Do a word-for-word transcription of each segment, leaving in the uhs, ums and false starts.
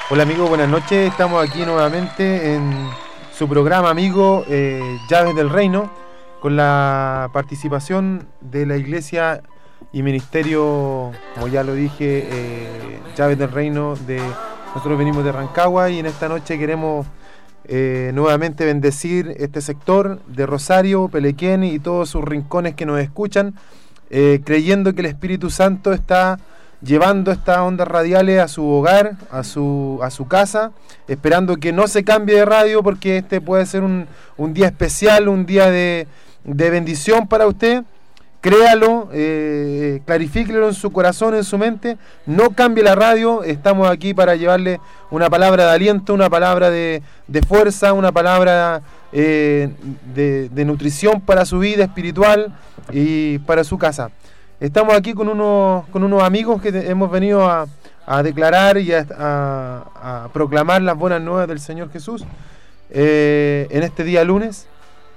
Hola amigos, buenas noches. Estamos aquí nuevamente en su programa amigo eh, Llaves del Reino, con la participación de la Iglesia y Ministerio, como ya lo dije, eh, Llaves del Reino. De nosotros venimos de Rancagua y en esta noche queremos eh, nuevamente bendecir este sector de Rosario, Pelequén y todos sus rincones que nos escuchan, eh, creyendo que el Espíritu Santo está llevando estas ondas radiales a su hogar, a su, a su casa, esperando que no se cambie de radio, porque este puede ser un, un día especial, un día de, de bendición para usted. Créalo, eh, clarifíquelo en su corazón, en su mente, no cambie la radio. Estamos aquí para llevarle una palabra de aliento, una palabra de, de fuerza, una palabra eh, de, de nutrición para su vida espiritual y para su casa. Estamos aquí con unos, con unos amigos que te, hemos venido a, a declarar y a, a, a proclamar las buenas nuevas del Señor Jesús eh, en este día lunes.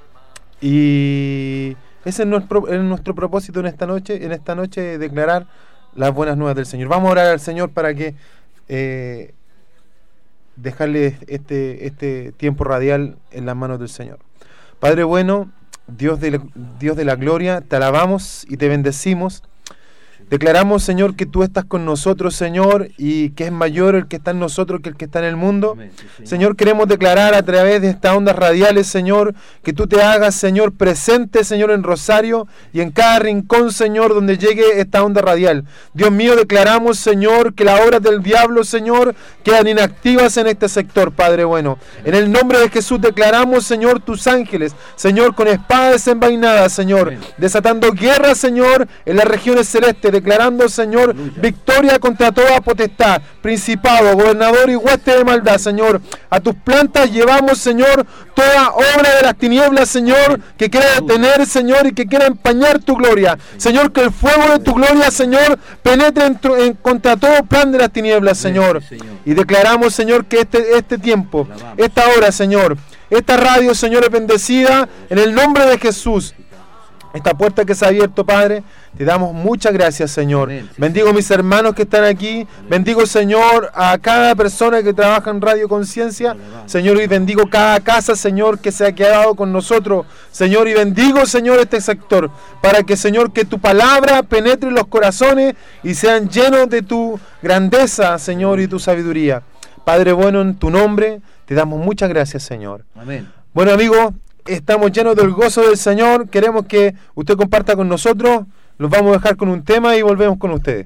Y ese es nuestro, es nuestro propósito en esta noche, en esta noche declarar las buenas nuevas del Señor. Vamos a orar al Señor para que eh, dejarle este, este tiempo radial en las manos del Señor. Padre bueno, Dios de, la, Dios de la gloria, te alabamos y te bendecimos. Declaramos, Señor, que tú estás con nosotros, Señor, y que es mayor el que está en nosotros que el que está en el mundo. Amén, sí, Señor. Señor, queremos declarar a través de estas ondas radiales, Señor, que tú te hagas, Señor, presente, Señor, en Rosario y en cada rincón, Señor, donde llegue esta onda radial. Dios mío, declaramos, Señor, que las obras del diablo, Señor, quedan inactivas en este sector, Padre bueno. En el nombre de Jesús declaramos, Señor, tus ángeles, Señor, con espadas desenvainadas, Señor, Amén. Desatando guerra, Señor, en las regiones celestes, declarando, Señor, Aleluya. Victoria contra toda potestad, principado, gobernador y hueste de maldad, Señor. A tus plantas llevamos, Señor, toda obra de las tinieblas, Señor, que quiera detener, Señor, y que quiera empañar tu gloria. Señor, que el fuego de tu gloria, Señor, penetre en, en, contra todo plan de las tinieblas, Señor. Y declaramos, Señor, que este, este tiempo, esta hora, Señor, esta radio, Señor, es bendecida en el nombre de Jesús. Esta puerta que se ha abierto, Padre, te damos muchas gracias, Señor. Amén, sí, bendigo a mis hermanos que están aquí. Amén. Bendigo, Señor, a cada persona que trabaja en Radio Conciencia. Señor, y bendigo cada casa, Señor, que se ha quedado con nosotros. Señor, y bendigo, Señor, este sector, para que, Señor, que tu palabra penetre en los corazones y sean llenos de tu grandeza, Señor, y tu sabiduría. Padre bueno, en tu nombre, te damos muchas gracias, Señor. Amén. Bueno, amigos, estamos llenos del gozo del Señor. Queremos que usted comparta con nosotros. Los vamos a dejar con un tema y volvemos con ustedes.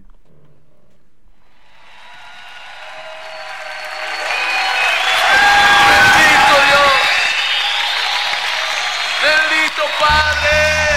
Bendito Dios. Bendito Padre.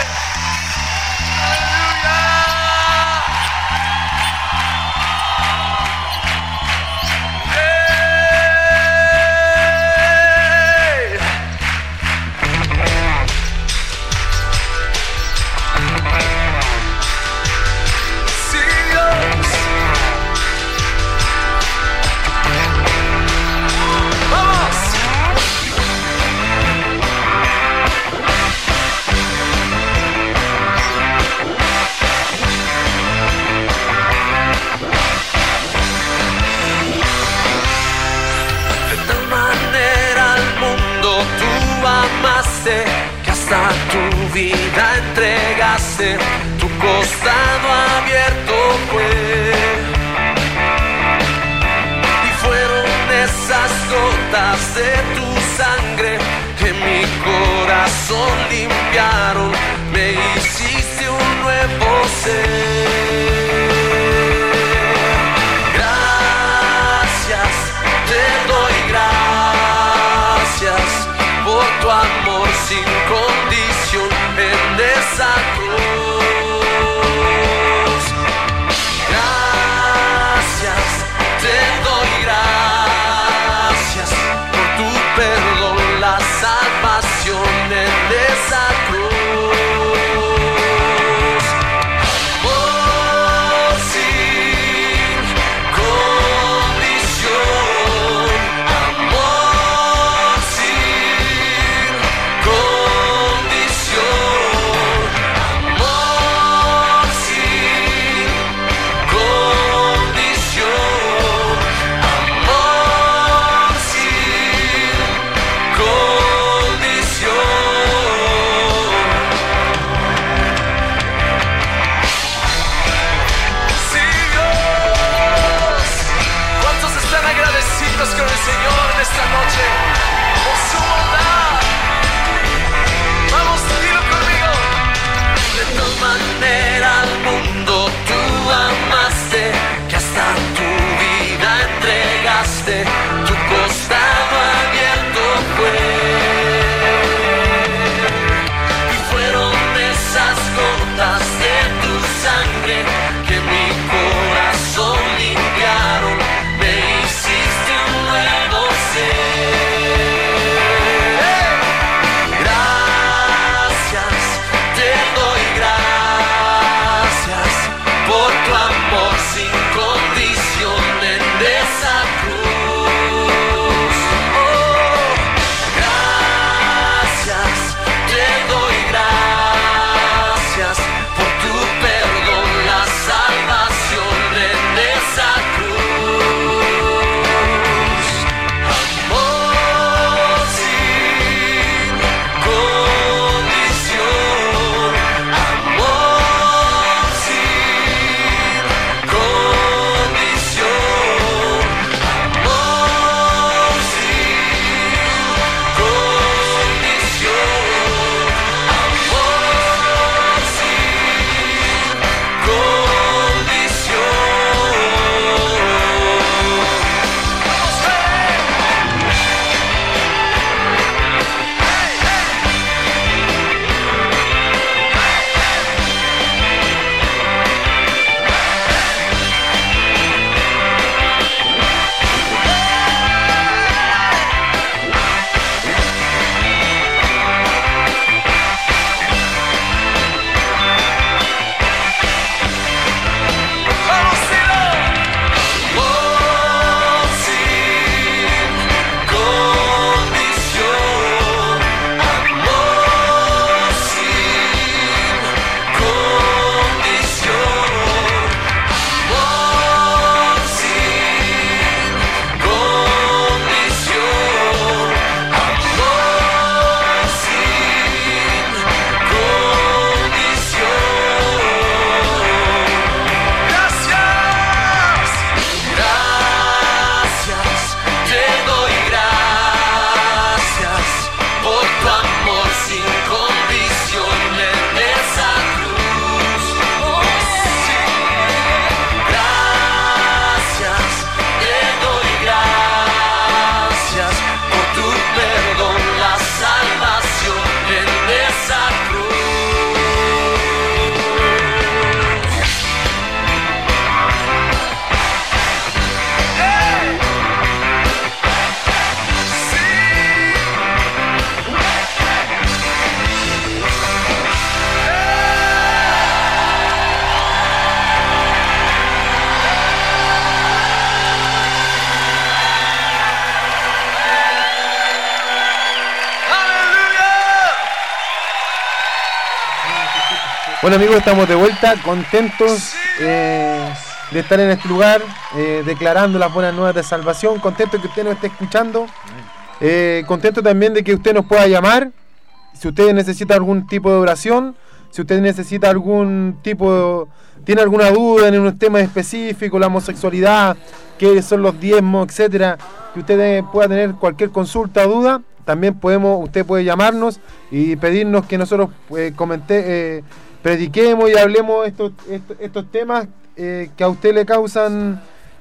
Que hasta tu vida entregaste, tu costado abierto fue, y fueron esas gotas de tu sangre que mi corazón limpiaron, me hiciste un nuevo ser. Gracias, te doy gracias por tu amor sin condición en esa cruz. Gracias, te doy gracias por tu perdón, la salvación en esa cruz. Oh, noche por su bondad. Vamos, dilo conmigo. De tal manera al mundo tú amaste, que hasta tu vida entregaste, tu costado abierto fue. Y fueron esas gotas de tu sangre que mi corazón limpiaron, me hiciste un nuevo ser. Gracias, te doy gracias por tu amor sin condición en esa cruz. Oh, gracias, te doy gracias por tu perdón, la salvación en esa cruz. Amor sin condición, amor sin condición, amor sin condición, amor Bueno amigos, estamos de vuelta, contentos eh, de estar en este lugar, eh, declarando las buenas nuevas de salvación, contentos que usted nos esté escuchando, eh, contento también de que usted nos pueda llamar, si usted necesita algún tipo de oración, si usted necesita algún tipo, tiene alguna duda en un tema específico, la homosexualidad, qué son los diezmos, etcétera, que usted pueda tener cualquier consulta o duda, también podemos, usted puede llamarnos y pedirnos que nosotros eh, comente, eh, prediquemos y hablemos estos, estos, estos temas eh, que a usted le causan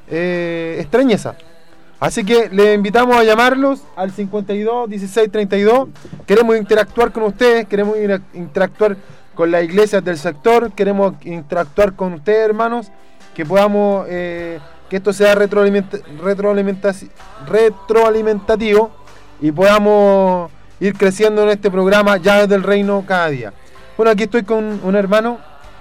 eh, extrañeza. Así que le invitamos a llamarlos al cincuenta y dos, dieciséis, treinta y dos. Queremos interactuar con ustedes, queremos interactuar con las iglesias del sector, queremos interactuar con ustedes, hermanos, que podamos, eh, que esto sea retroalimenta, retroalimenta, retroalimentativo y podamos ir creciendo en este programa Llaves del Reino cada día. Bueno, aquí estoy con un hermano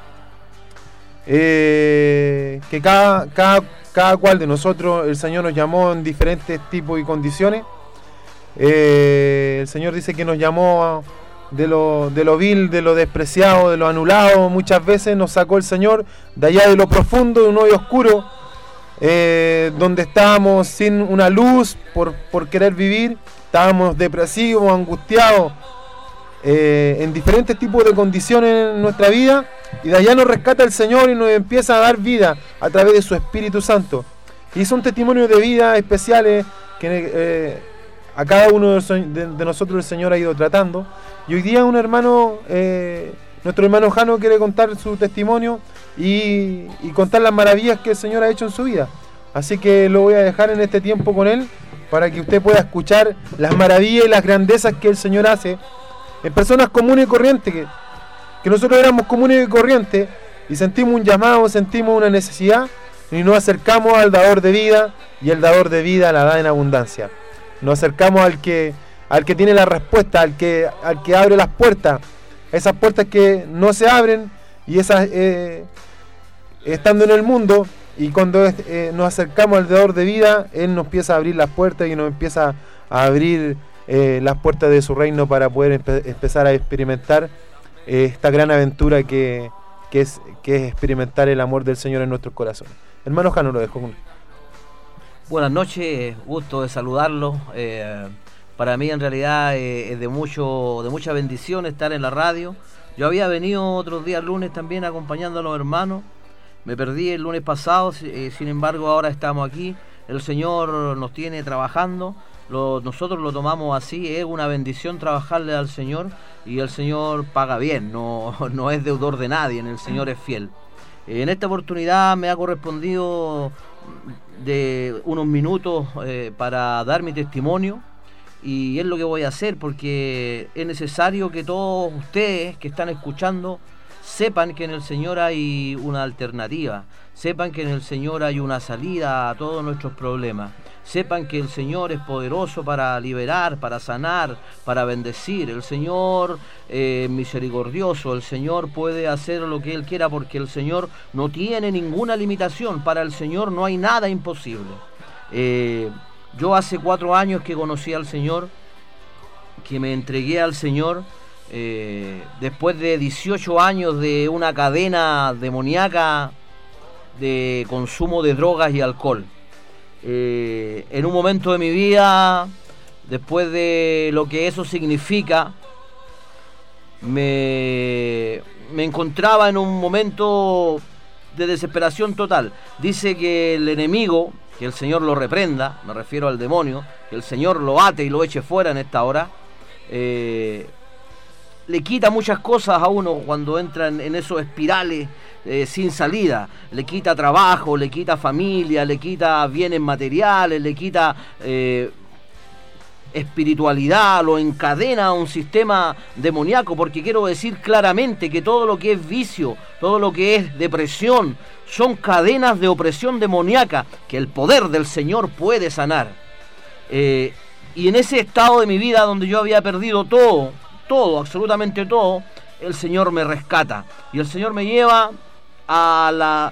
eh, que cada, cada, cada cual de nosotros, el Señor nos llamó en diferentes tipos y condiciones. Eh, el Señor dice que nos llamó de lo, de lo vil, de lo despreciado, de lo anulado. Muchas veces nos sacó el Señor de allá de lo profundo, de un hoyo oscuro, eh, donde estábamos sin una luz por, por querer vivir. Estábamos depresivos, angustiados, eh, en diferentes tipos de condiciones en nuestra vida, y de allá nos rescata el Señor y nos empieza a dar vida a través de su Espíritu Santo. Y son testimonios de vida especiales que, eh, a cada uno de, de, de nosotros el Señor ha ido tratando. Y hoy día un hermano, eh, nuestro hermano Jano quiere contar su testimonio y, y contar las maravillas que el Señor ha hecho en su vida. Así que lo voy a dejar en este tiempo con él, para que usted pueda escuchar las maravillas y las grandezas que el Señor hace en personas comunes y corrientes, que, que nosotros éramos comunes y corrientes, y sentimos un llamado, sentimos una necesidad, y nos acercamos al dador de vida, y el dador de vida la da en abundancia. Nos acercamos al que, al que tiene la respuesta, al que, al que abre las puertas, esas puertas que no se abren, y esas eh, estando en el mundo. Y cuando eh, nos acercamos al dador de vida, Él nos empieza a abrir las puertas y nos empieza a abrir eh, las puertas de su reino para poder empe- empezar a experimentar eh, esta gran aventura que, que, es, que es experimentar el amor del Señor en nuestros corazones. Hermano Jano, lo dejo con... Buenas noches, gusto de saludarlo. Eh, para mí en realidad eh, es de, mucho, de mucha bendición estar en la radio. Yo había venido otros días lunes también acompañando a los hermanos. Me perdí el lunes pasado, eh, sin embargo ahora estamos aquí. El Señor nos tiene trabajando, lo, nosotros lo tomamos así, es una bendición trabajarle al Señor, y el Señor paga bien, no, no es deudor de nadie, el Señor es fiel. En esta oportunidad me ha correspondido de unos minutos eh, para dar mi testimonio, y es lo que voy a hacer, porque es necesario que todos ustedes que están escuchando sepan que en el Señor hay una alternativa, sepan que en el Señor hay una salida a todos nuestros problemas, sepan que el Señor es poderoso para liberar, para sanar, para bendecir. El Señor es eh, misericordioso, el Señor puede hacer lo que Él quiera, porque el Señor no tiene ninguna limitación, para el Señor no hay nada imposible. Eh, yo hace cuatro años que conocí al Señor, que me entregué al Señor, Eh, después de dieciocho años de una cadena demoníaca de consumo de drogas y alcohol. Eh, en un momento de mi vida, después de lo que eso significa, me, me encontraba en un momento de desesperación total. Dice que el enemigo, que el Señor lo reprenda, me refiero al demonio, que el Señor lo ate y lo eche fuera en esta hora, eh, le quita muchas cosas a uno cuando entra en, en esos espirales eh, sin salida. Le quita trabajo, le quita familia, le quita bienes materiales, le quita eh, espiritualidad, lo encadena a un sistema demoníaco, porque quiero decir claramente que todo lo que es vicio, todo lo que es depresión, son cadenas de opresión demoníaca que el poder del Señor puede sanar. Eh, y en ese estado de mi vida donde yo había perdido todo, todo, absolutamente todo, el Señor me rescata, y el Señor me lleva a la,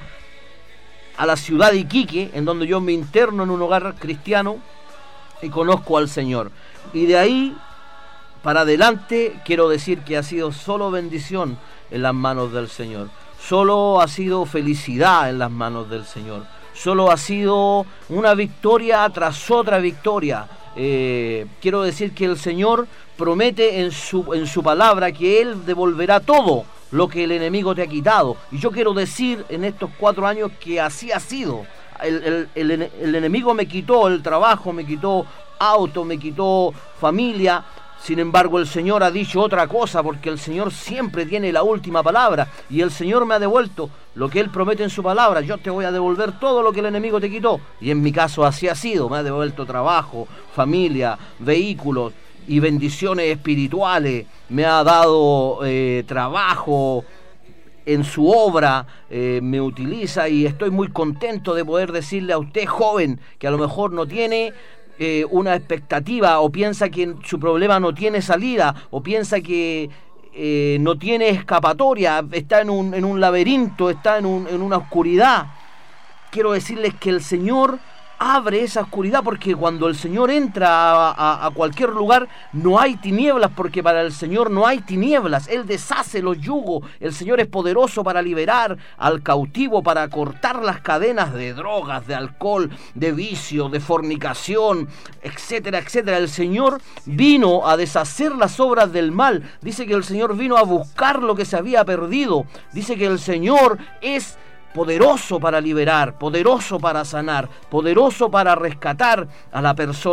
a la ciudad de Iquique, en donde yo me interno en un hogar cristiano y conozco al Señor. Y de ahí para adelante quiero decir que ha sido solo bendición en las manos del Señor, solo ha sido felicidad en las manos del Señor, solo ha sido una victoria tras otra victoria. Eh, quiero decir que el Señor promete en su, en su palabra que Él devolverá todo lo que el enemigo te ha quitado. Y yo quiero decir en estos cuatro años que así ha sido. El, el, el, el enemigo me quitó el trabajo, me quitó auto, me quitó familia. Sin embargo, el Señor ha dicho otra cosa, porque el Señor siempre tiene la última palabra, y el Señor me ha devuelto lo que Él promete en su palabra. Yo te voy a devolver todo lo que el enemigo te quitó, y en mi caso así ha sido. Me ha devuelto trabajo, familia, vehículos y bendiciones espirituales. Me ha dado eh, trabajo en su obra, eh, me utiliza, y estoy muy contento de poder decirle a usted, joven, que a lo mejor no tiene Eh, una expectativa, o piensa que su problema no tiene salida, o piensa que eh, no tiene escapatoria, está en un, en un laberinto, está en, un, en una oscuridad. Quiero decirles que el Señor abre esa oscuridad, porque cuando el Señor entra a, a, a cualquier lugar no hay tinieblas, porque para el Señor no hay tinieblas. Él deshace los yugos. El Señor es poderoso para liberar al cautivo, para cortar las cadenas de drogas, de alcohol, de vicio, de fornicación, etcétera, etcétera. El Señor vino a deshacer las obras del mal. Dice que el Señor vino a buscar lo que se había perdido. Dice que el Señor es poderoso para liberar, poderoso para sanar, poderoso para rescatar a la persona.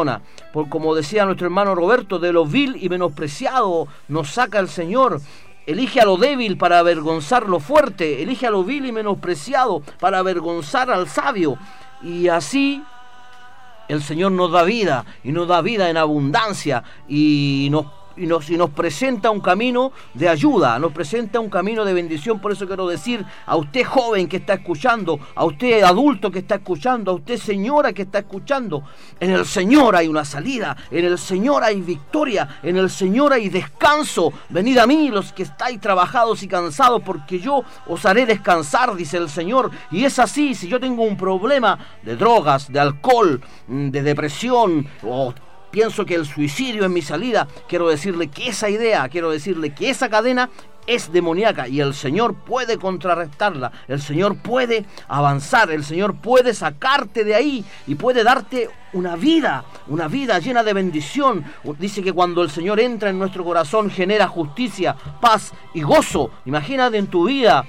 por como decía nuestro hermano Roberto, de lo vil y menospreciado nos saca el Señor. Elige a lo débil para avergonzar lo fuerte, elige a lo vil y menospreciado para avergonzar al sabio. Y así el Señor nos da vida, y nos da vida en abundancia, y nos Y nos, y nos presenta un camino de ayuda, nos presenta un camino de bendición. Por eso quiero decir a usted joven que está escuchando, a usted adulto que está escuchando, a usted señora que está escuchando, en el Señor hay una salida, en el Señor hay victoria, en el Señor hay descanso. Venid a mí los que estáis trabajados y cansados, porque yo os haré descansar, dice el Señor. Y es así. Si yo tengo un problema de drogas, de alcohol, de depresión, o pienso que el suicidio es mi salida, quiero decirle que esa idea, quiero decirle que esa cadena es demoníaca, y el Señor puede contrarrestarla, el Señor puede avanzar, el Señor puede sacarte de ahí y puede darte una vida, una vida llena de bendición. Dice que cuando el Señor entra en nuestro corazón genera justicia, paz y gozo. Imagínate en tu vida,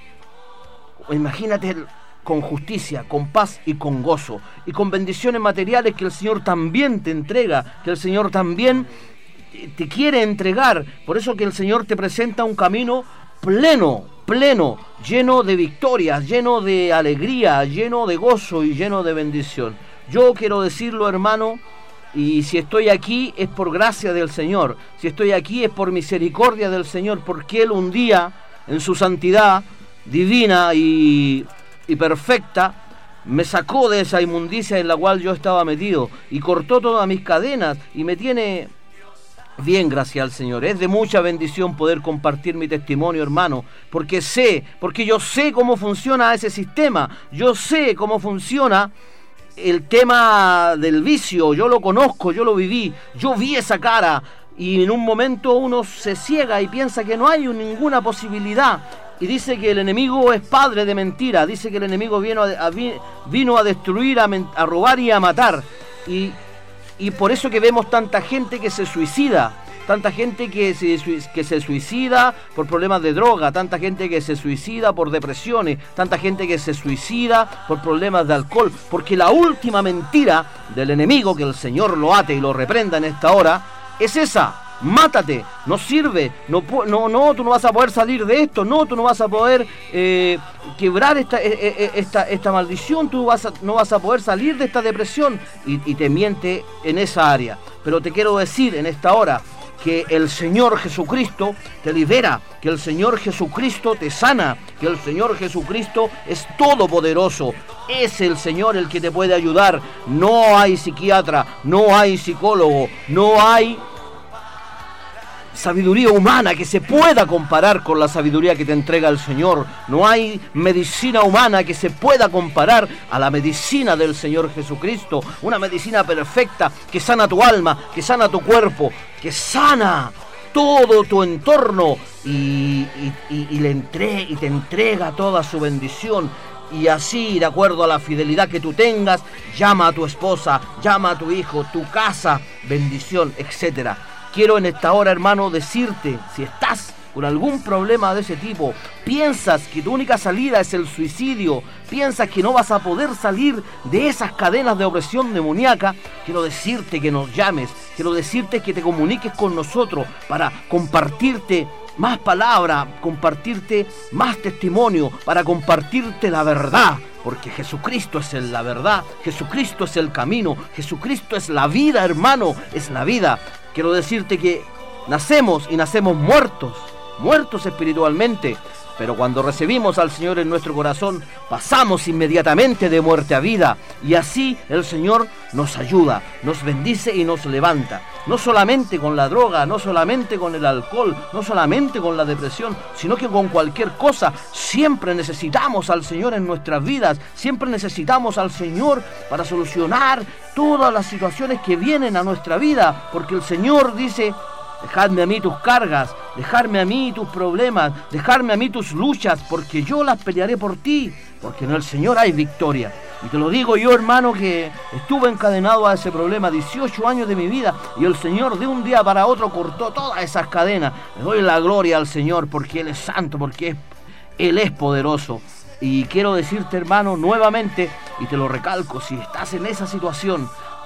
imagínate con justicia, con paz y con gozo, y con bendiciones materiales que el Señor también te entrega, que el Señor también te quiere entregar. Por eso que el Señor te presenta un camino pleno, pleno, lleno de victorias, lleno de alegría, lleno de gozo y lleno de bendición. Yo quiero decirlo, hermano, y si estoy aquí es por gracia del Señor, si estoy aquí es por misericordia del Señor, porque Él un día, en su santidad divina y y perfecta, me sacó de esa inmundicia en la cual yo estaba metido y cortó todas mis cadenas y me tiene bien, gracias al Señor. Es de mucha bendición poder compartir mi testimonio, hermano, porque sé, porque yo sé cómo funciona ese sistema, yo sé cómo funciona el tema del vicio, yo lo conozco, yo lo viví, yo vi esa cara, y en un momento uno se ciega y piensa que no hay ninguna posibilidad. Y dice que el enemigo es padre de mentira, dice que el enemigo vino a, a, vino a destruir, a, a robar y a matar. Y, y por eso que vemos tanta gente que se suicida, tanta gente que se, que se suicida por problemas de droga, tanta gente que se suicida por depresiones, tanta gente que se suicida por problemas de alcohol, porque la última mentira del enemigo, que el Señor lo ate y lo reprenda en esta hora, es esa: mátate, no sirve, no, no, no, tú no vas a poder salir de esto, no, tú no vas a poder eh, quebrar esta, eh, esta, esta maldición, tú vas a, no vas a poder salir de esta depresión, y, y te miente en esa área. Pero te quiero decir en esta hora que el Señor Jesucristo te libera, que el Señor Jesucristo te sana, que el Señor Jesucristo es todopoderoso. Es el Señor el que te puede ayudar. No hay psiquiatra, no hay psicólogo, no hay sabiduría humana que se pueda comparar con la sabiduría que te entrega el Señor. No hay medicina humana que se pueda comparar a la medicina del Señor Jesucristo. Una medicina perfecta que sana tu alma, que sana tu cuerpo, que sana todo tu entorno y, y, y, y, le entre, y te entrega toda su bendición. Y así, de acuerdo a la fidelidad que tú tengas, llama a tu esposa, llama a tu hijo, tu casa, bendición, etcétera. Quiero en esta hora, hermano, decirte, si estás con algún problema de ese tipo, piensas que tu única salida es el suicidio, piensas que no vas a poder salir de esas cadenas de opresión demoníaca, quiero decirte que nos llames, quiero decirte que te comuniques con nosotros para compartirte más palabra, compartirte más testimonio, para compartirte la verdad, porque Jesucristo es la verdad, Jesucristo es el camino, Jesucristo es la vida, hermano, es la vida. Quiero decirte que nacemos y nacemos muertos, muertos espiritualmente, pero cuando recibimos al Señor en nuestro corazón, pasamos inmediatamente de muerte a vida, y así el Señor nos ayuda, nos bendice y nos levanta. No solamente con la droga, no solamente con el alcohol, no solamente con la depresión, sino que con cualquier cosa. Siempre necesitamos al Señor en nuestras vidas, siempre necesitamos al Señor para solucionar todas las situaciones que vienen a nuestra vida, porque el Señor dice: dejadme a mí tus cargas, dejadme a mí tus problemas, dejadme a mí tus luchas, porque yo las pelearé por ti, porque en el Señor hay victoria. Y te lo digo yo, hermano, que estuve encadenado a ese problema dieciocho años de mi vida, y el Señor de un día para otro cortó todas esas cadenas. Le doy la gloria al Señor, porque Él es santo, porque es, Él es poderoso. Y quiero decirte, hermano, nuevamente, y te lo recalco, si estás en esa situación,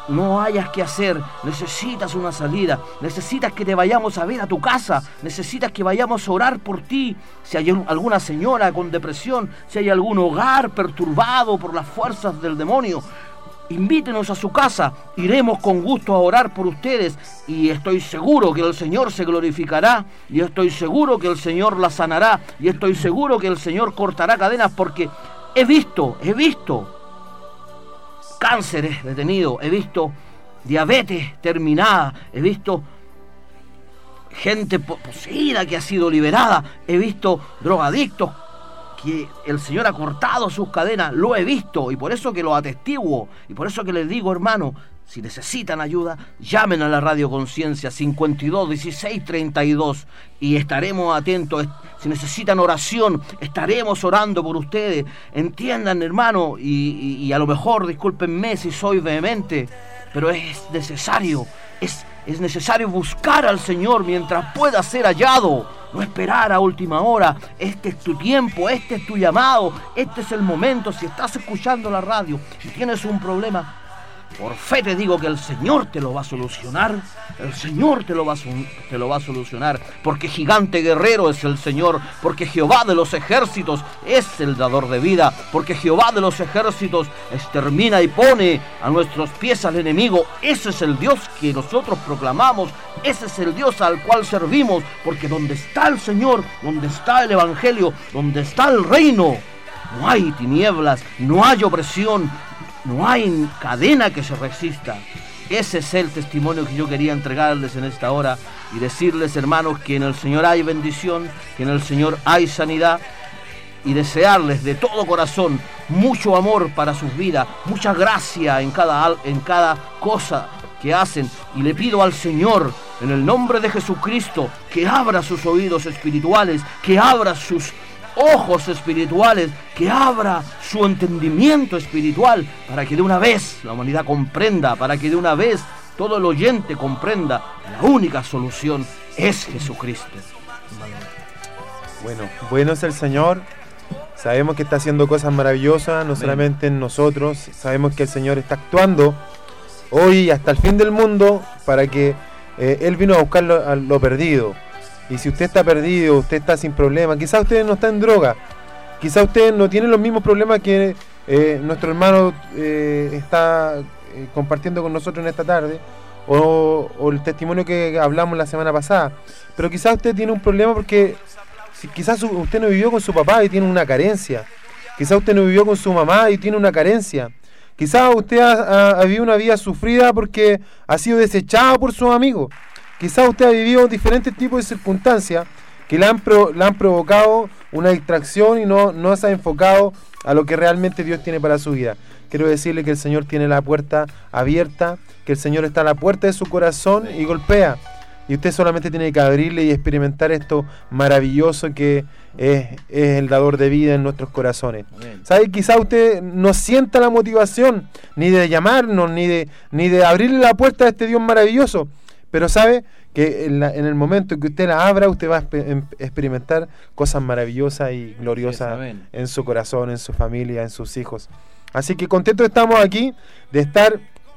no hayas que hacer, necesitas una salida, necesitas que te vayamos a ver a tu casa, necesitas que vayamos a orar por ti, si hay alguna señora con depresión, si hay algún hogar perturbado por las fuerzas del demonio, invítenos a su casa, iremos con gusto a orar por ustedes y estoy seguro que el Señor se glorificará y estoy seguro que el Señor la sanará y estoy seguro que el Señor cortará cadenas, porque he visto, he visto cánceres detenidos, he visto diabetes terminada, he visto gente poseída que ha sido liberada, he visto drogadictos que el Señor ha cortado sus cadenas, lo he visto y por eso que lo atestiguo y por eso que les digo, hermano, si necesitan ayuda, llamen a la Radio Conciencia cincuenta y dos dieciséis treinta y dos y estaremos atentos. Si necesitan oración, estaremos orando por ustedes. Entiendan, hermano, y, y, y a lo mejor, discúlpenme si soy vehemente, pero es necesario, es, es necesario buscar al Señor mientras pueda ser hallado. No esperar a última hora. Este es tu tiempo, este es tu llamado, este es el momento. Si estás escuchando la radio y tienes un problema, por fe te digo que el Señor te lo va a solucionar. El Señor te lo va a, te lo va a solucionar. Porque gigante guerrero es el Señor. Porque Jehová de los ejércitos es el dador de vida. Porque Jehová de los ejércitos extermina y pone a nuestros pies al enemigo. Ese es el Dios que nosotros proclamamos. Ese es el Dios al cual servimos. Porque donde está el Señor, donde está el Evangelio, donde está el reino, no hay tinieblas, no hay opresión, no hay cadena que se resista. Ese es el testimonio que yo quería entregarles en esta hora y decirles, hermanos, que en el Señor hay bendición, que en el Señor hay sanidad y desearles de todo corazón mucho amor para sus vidas, mucha gracia en cada, en cada cosa que hacen. Y le pido al Señor, en el nombre de Jesucristo, que abra sus oídos espirituales, que abra sus ojos espirituales, que abra su entendimiento espiritual, para que de una vez la humanidad comprenda, para que de una vez todo el oyente comprenda, la única solución es Jesucristo. Bueno, bueno es el Señor. Sabemos que está haciendo cosas maravillosas, no solamente en nosotros. Sabemos que el Señor está actuando hoy y hasta el fin del mundo para que eh, Él vino a buscar lo, a lo perdido. Y si usted está perdido, usted está sin problemas, quizás usted no está en droga, quizás usted no tiene los mismos problemas que eh, nuestro hermano eh, está eh, compartiendo con nosotros en esta tarde, o, o el testimonio que hablamos la semana pasada, pero quizás usted tiene un problema porque si, quizás su, usted no vivió con su papá y tiene una carencia, quizás usted no vivió con su mamá y tiene una carencia, quizás usted ha, ha, ha vivido una vida sufrida porque ha sido desechado por sus amigos. Quizás usted ha vivido diferentes tipos de circunstancias que le han, pro, le han provocado una distracción y no, no se ha enfocado a lo que realmente Dios tiene para su vida. Quiero decirle que el Señor tiene la puerta abierta, que el Señor está a la puerta de su corazón y golpea. Y usted solamente tiene que abrirle y experimentar esto maravilloso que es, es el dador de vida en nuestros corazones. ¿Sabe? Quizás usted no sienta la motivación ni de llamarnos, ni de, ni de abrirle la puerta a este Dios maravilloso. Pero sabe que en, la, en el momento en que usted la abra, usted va a espe- experimentar cosas maravillosas y gloriosas en su corazón, en su familia, en sus hijos. Así que contentos estamos aquí de estar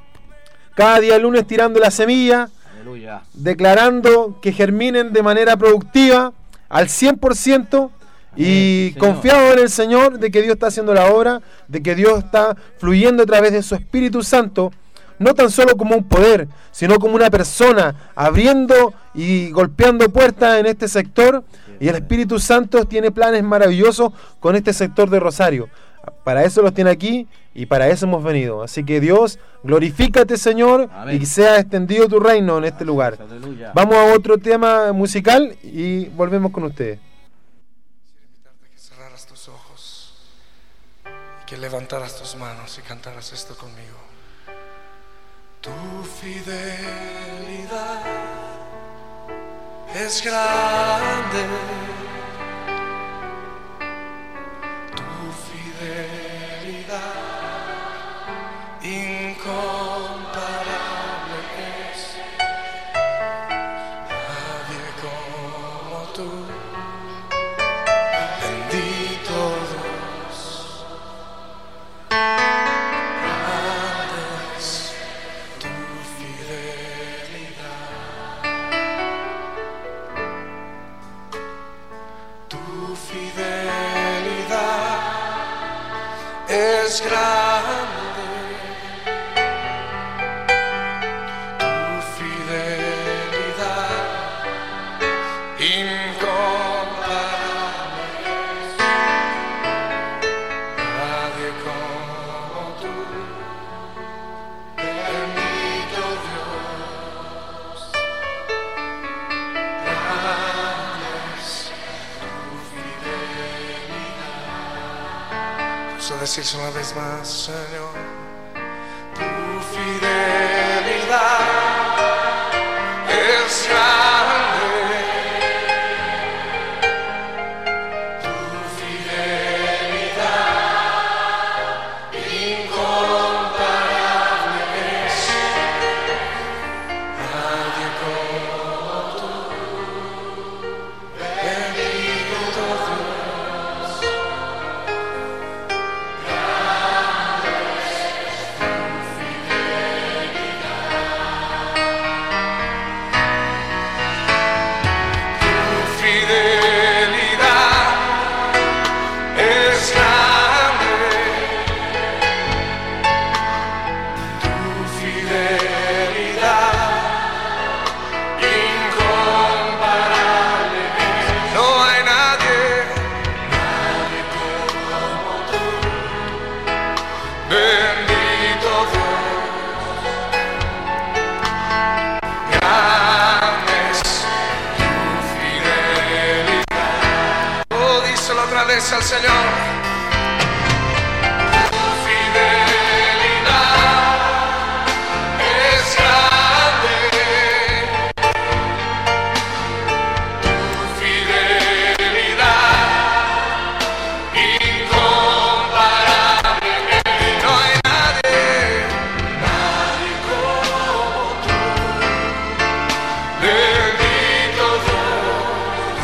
cada día lunes tirando la semilla, aleluya, declarando que germinen de manera productiva al cien por ciento y confiado en el Señor de que Dios está haciendo la obra, de que Dios está fluyendo a través de su Espíritu Santo, no tan solo como un poder, sino como una persona abriendo y golpeando puertas en este sector, y el Espíritu Santo tiene planes maravillosos con este sector de Rosario. Para eso los tiene aquí y para eso hemos venido. Así que Dios, glorifícate, Señor, amén, y que sea extendido tu reino en este lugar. Aleluya. Vamos a otro tema musical y volvemos con ustedes. Quisiera invitarte a que cerraras tus ojos, que levantaras tus manos y cantaras esto conmigo. Tu fidelidad es grande, tu fidelidad incomparable es. Nadie como tú, bendito Dios. Grande es tu Decir una vez más, Señor, tu fidelidad es grande, tu fidelidad incomparable es, nadie como tú, bendito Dios. Al Señor, tu fidelidad es grande, tu fidelidad incomparable, no hay nadie, nadie como tú, bendito Dios.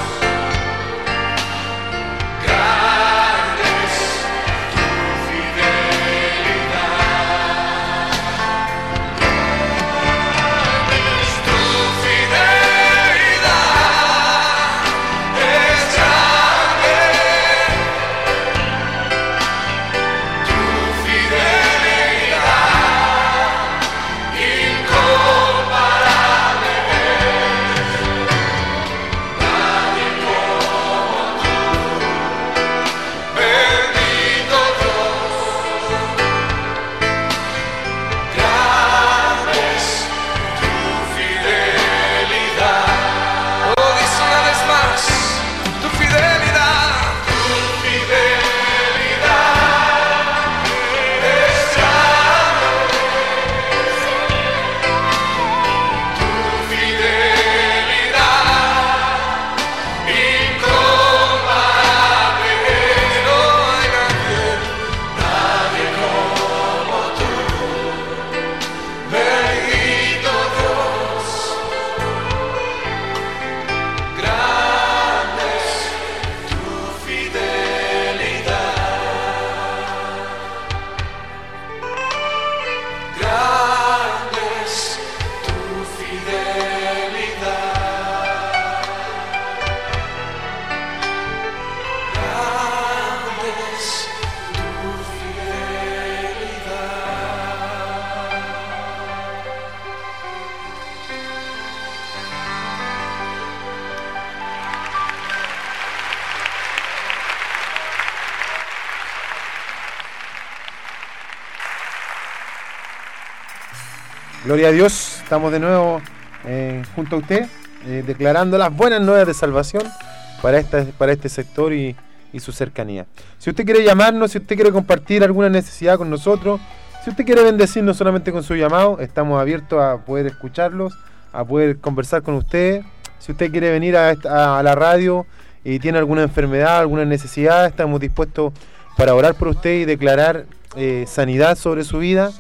Gloria a Dios, estamos de nuevo eh, junto a usted, eh, declarando las buenas nuevas de salvación para, esta, para este sector y, y su cercanía. Si usted quiere llamarnos, si usted quiere compartir alguna necesidad con nosotros, si usted quiere bendecirnos solamente con su llamado, estamos abiertos a poder escucharlos, a poder conversar con ustedes. Si usted quiere venir a, esta, a la radio y tiene alguna enfermedad, alguna necesidad, estamos dispuestos para orar por usted y declarar eh, sanidad sobre su vida.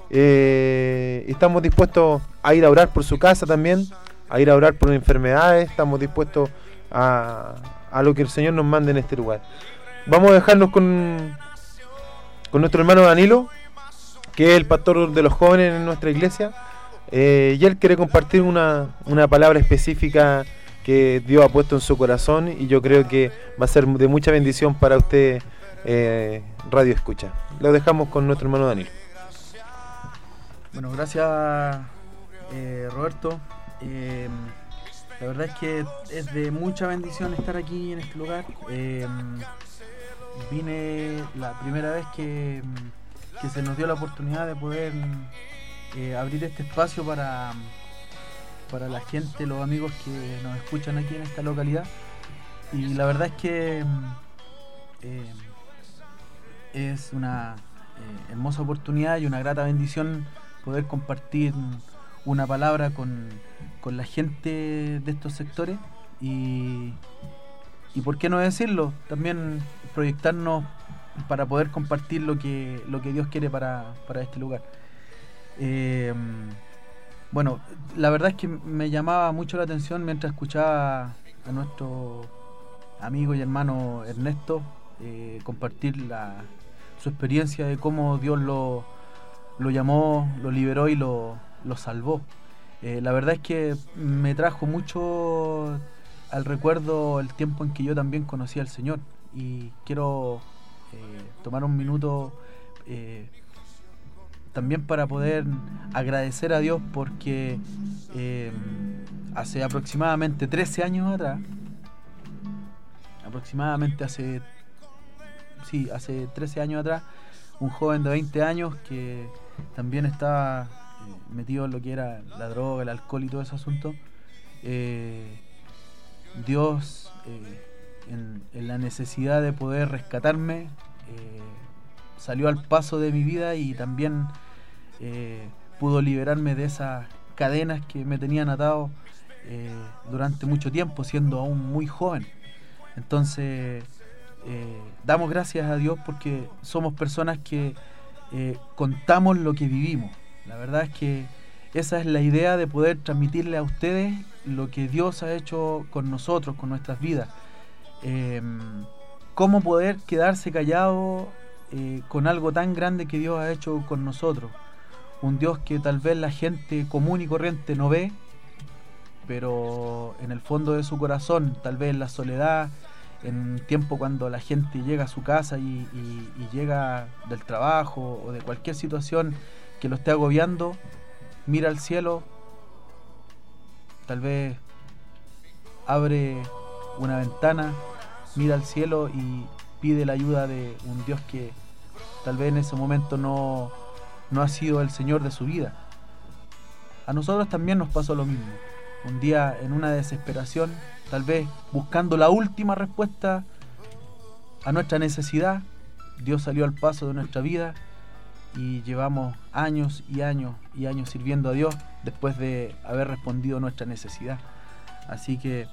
Eh, estamos dispuestos a ir a orar por su casa también, a ir a orar por enfermedades. Estamos dispuestos a, a lo que el Señor nos mande en este lugar. Vamos a dejarnos con, con nuestro hermano Danilo, que es el pastor de los jóvenes en nuestra iglesia, eh, y él quiere compartir una, una palabra específica que Dios ha puesto en su corazón, y yo creo que va a ser de mucha bendición para usted eh, Radio Escucha. Lo dejamos con nuestro hermano Daniel. Bueno, gracias eh, Roberto. Eh, la verdad es que es de mucha bendición estar aquí en este lugar. Eh, vine la primera vez que, que se nos dio la oportunidad de poder eh, abrir este espacio para, para la gente, los amigos que nos escuchan aquí en esta localidad. Y la verdad es que eh, es una eh, hermosa oportunidad y una grata bendición poder compartir una palabra con, con la gente de estos sectores y, y por qué no decirlo, también proyectarnos para poder compartir lo que, lo que Dios quiere para, para este lugar. Eh, bueno, la verdad es que me llamaba mucho la atención mientras escuchaba a nuestro amigo y hermano Ernesto eh, compartir la, su experiencia de cómo Dios lo lo llamó, lo liberó y lo, lo salvó. Eh, la verdad es que me trajo mucho al recuerdo el tiempo en que yo también conocí al Señor, y quiero eh, tomar un minuto eh, también para poder agradecer a Dios porque eh, hace aproximadamente trece años atrás, aproximadamente hace, sí, hace trece años atrás, un joven de veinte años que también estaba eh, metido en lo que era la droga, el alcohol y todo ese asunto. Eh, Dios, eh, en, en la necesidad de poder rescatarme, eh, salió al paso de mi vida y también eh, pudo liberarme de esas cadenas que me tenían atado eh, durante mucho tiempo, siendo aún muy joven. Entonces, eh, damos gracias a Dios porque somos personas que Eh, contamos lo que vivimos. La verdad es que esa es la idea de poder transmitirle a ustedes lo que Dios ha hecho con nosotros, con nuestras vidas. Eh, cómo poder quedarse callado eh, con algo tan grande que Dios ha hecho con nosotros. Un Dios que tal vez la gente común y corriente no ve, pero en el fondo de su corazón, tal vez en la soledad, en un tiempo cuando la gente llega a su casa y, y, y llega del trabajo o de cualquier situación que lo esté agobiando, mira al cielo, tal vez abre una ventana, mira al cielo y pide la ayuda de un Dios que tal vez en ese momento no, no ha sido el Señor de su vida. A nosotros también nos pasó lo mismo. Un día, en una desesperación, tal vez buscando la última respuesta a nuestra necesidad, Dios salió al paso de nuestra vida y llevamos años y años y años sirviendo a Dios después de haber respondido a nuestra necesidad. Así que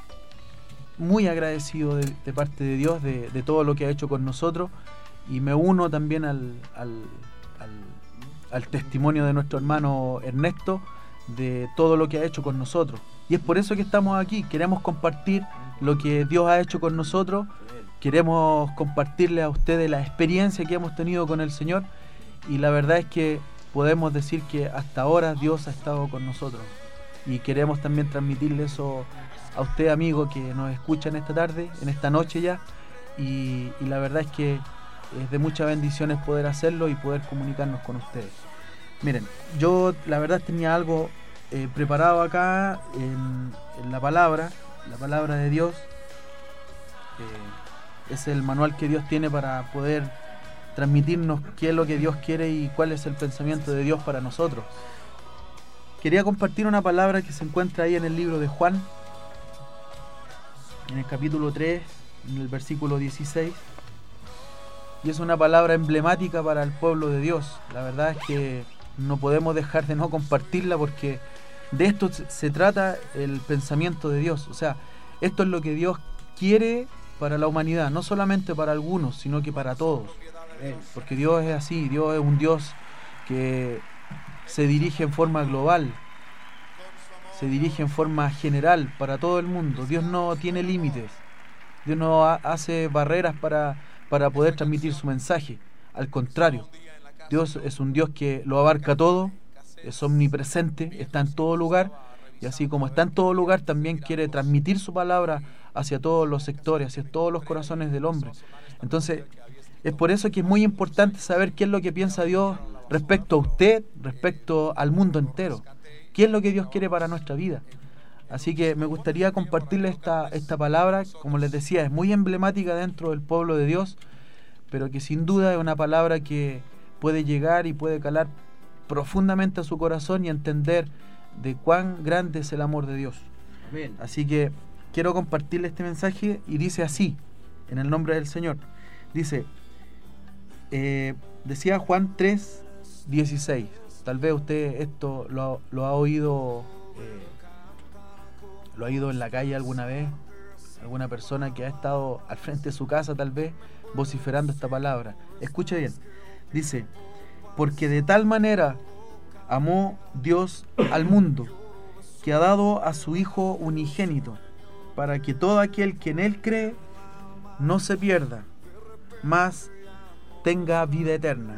muy agradecido de, de parte de Dios de, de todo lo que ha hecho con nosotros, y me uno también al, al, al, al testimonio de nuestro hermano Ernesto de todo lo que ha hecho con nosotros. Y es por eso que estamos aquí. Queremos compartir lo que Dios ha hecho con nosotros. Queremos compartirle a ustedes la experiencia que hemos tenido con el Señor. Y la verdad es que podemos decir que hasta ahora Dios ha estado con nosotros. Y queremos también transmitirle eso a usted, amigo, que nos escucha en esta tarde, en esta noche ya. Y, y la verdad es que es de muchas bendiciones poder hacerlo y poder comunicarnos con ustedes. Miren, yo la verdad tenía algo eh, preparado acá en, en la palabra, la palabra de Dios. Eh, es el manual que Dios tiene para poder transmitirnos qué es lo que Dios quiere y cuál es el pensamiento de Dios para nosotros. Quería compartir una palabra que se encuentra ahí en el libro de Juan, en el capítulo tres, en el versículo dieciséis. Y es una palabra emblemática para el pueblo de Dios. La verdad es que no podemos dejar de no compartirla porque de esto se trata el pensamiento de Dios. O sea, esto es lo que Dios quiere para la humanidad, no solamente para algunos, sino que para todos. Porque Dios es así, Dios es un Dios que se dirige en forma global, se dirige en forma general para todo el mundo. Dios no tiene límites, Dios no ha, hace barreras para, para poder transmitir su mensaje. Al contrario, Dios es un Dios que lo abarca todo, es omnipresente, está en todo lugar, y así como está en todo lugar, también quiere transmitir su palabra hacia todos los sectores, hacia todos los corazones del hombre. Entonces, Es por eso que es muy importante saber qué es lo que piensa Dios respecto a usted, respecto al mundo entero. ¿Qué es lo que Dios quiere para nuestra vida? Así que me gustaría compartirle esta, esta palabra, como les decía, es muy emblemática dentro del pueblo de Dios, pero que sin duda es una palabra que puede llegar y puede calar profundamente a su corazón y entender de cuán grande es el amor de Dios. Amén. Así que quiero compartirle este mensaje y dice así, en el nombre del Señor. Dice, eh, decía Juan tres dieciséis. Tal vez usted esto lo, lo ha oído, eh, lo ha oído en la calle alguna vez, alguna persona que ha estado al frente de su casa tal vez vociferando esta palabra. Escuche bien, dice, porque de tal manera amó Dios al mundo, que ha dado a su Hijo unigénito, para que todo aquel que en Él cree no se pierda, mas tenga vida eterna.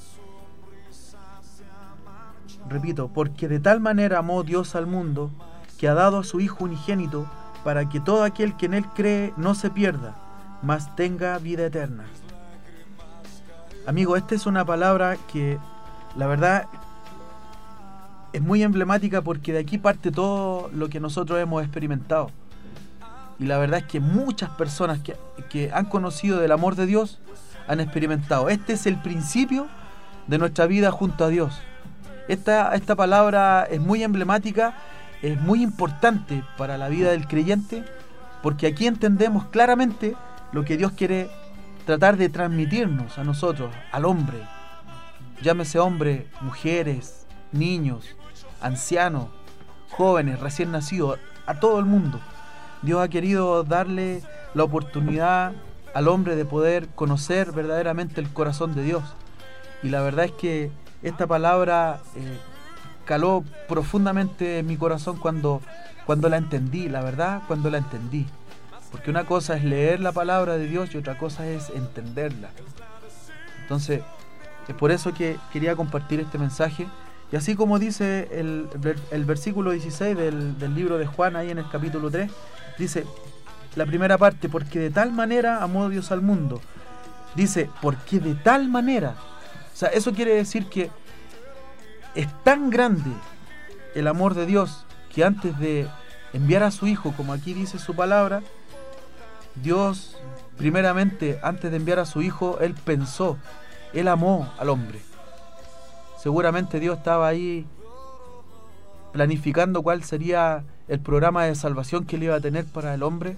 Repito, porque de tal manera amó Dios al mundo, que ha dado a su Hijo unigénito, para que todo aquel que en Él cree no se pierda, mas tenga vida eterna. Amigo, esta es una palabra que la verdad es muy emblemática, porque de aquí parte todo lo que nosotros hemos experimentado. Y la verdad es que muchas personas que, que han conocido del amor de Dios han experimentado. Este es el principio de nuestra vida junto a Dios. Esta, esta palabra es muy emblemática, es muy importante para la vida del creyente, porque aquí entendemos claramente lo que Dios quiere tratar de transmitirnos a nosotros, al hombre. Llámese hombre, mujeres, niños, ancianos, jóvenes, recién nacidos, a todo el mundo. Dios ha querido darle la oportunidad al hombre de poder conocer verdaderamente el corazón de Dios. Y la verdad es que esta palabra eh, caló profundamente en mi corazón cuando, cuando la entendí, la verdad, cuando la entendí. Porque una cosa es leer la palabra de Dios y otra cosa es entenderla. Entonces, es por eso que quería compartir este mensaje. Y así como dice el, el versículo dieciséis del, del libro de Juan, ahí en el capítulo tres, dice la primera parte, porque de tal manera amó Dios al mundo. Dice, porque de tal manera. O sea, eso quiere decir que es tan grande el amor de Dios que antes de enviar a su Hijo, como aquí dice su palabra, Dios, primeramente, antes de enviar a su Hijo, Él pensó, Él amó al hombre. Seguramente Dios estaba ahí planificando cuál sería el programa de salvación que Él iba a tener para el hombre.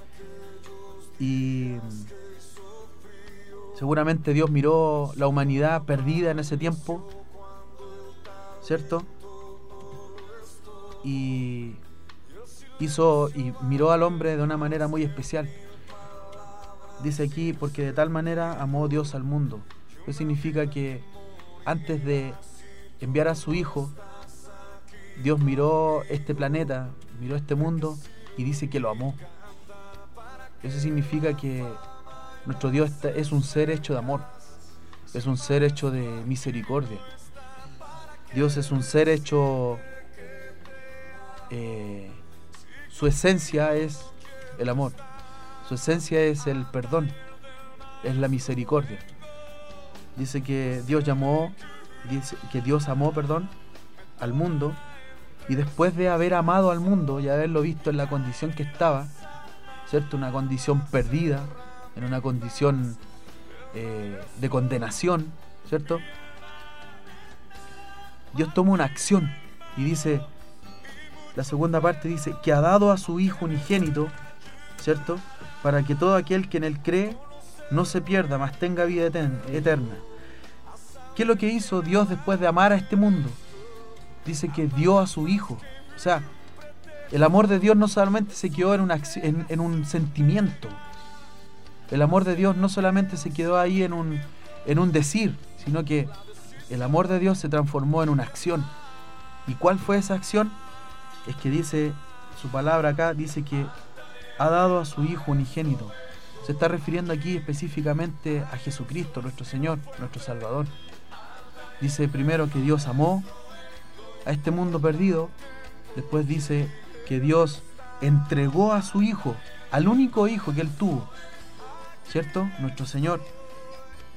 Y seguramente Dios miró la humanidad perdida en ese tiempo, ¿cierto? Y hizo y miró al hombre de una manera muy especial. Dice aquí, porque de tal manera amó Dios al mundo. Eso significa que antes de enviar a su Hijo, Dios miró este planeta, miró este mundo y dice que lo amó. Eso significa que nuestro Dios es un ser hecho de amor, es un ser hecho de misericordia. Dios es un ser hecho, eh, su esencia es el amor, su esencia es el perdón, es la misericordia. Dice que Dios llamó, dice que Dios amó, perdón, al mundo, y después de haber amado al mundo y haberlo visto en la condición que estaba, ¿cierto? Una condición perdida, en una condición eh, de condenación, ¿cierto? Dios toma una acción y dice, la segunda parte dice, que ha dado a su Hijo unigénito, ¿cierto? Para que todo aquel que en Él cree no se pierda, mas tenga vida eterna. ¿Qué es lo que hizo Dios después de amar a este mundo? Dice que dio a su Hijo. O sea, el amor de Dios no solamente se quedó en, una, en, en un sentimiento. El amor de Dios no solamente se quedó ahí en un, en un decir, sino que el amor de Dios se transformó en una acción. ¿Y cuál fue esa acción? Es que dice, su palabra acá dice que ha dado a su Hijo unigénito. Se está refiriendo aquí específicamente a Jesucristo, nuestro Señor, nuestro Salvador. Dice primero que Dios amó a este mundo perdido. Después dice que Dios entregó a su Hijo, al único Hijo que Él tuvo, ¿cierto? Nuestro Señor.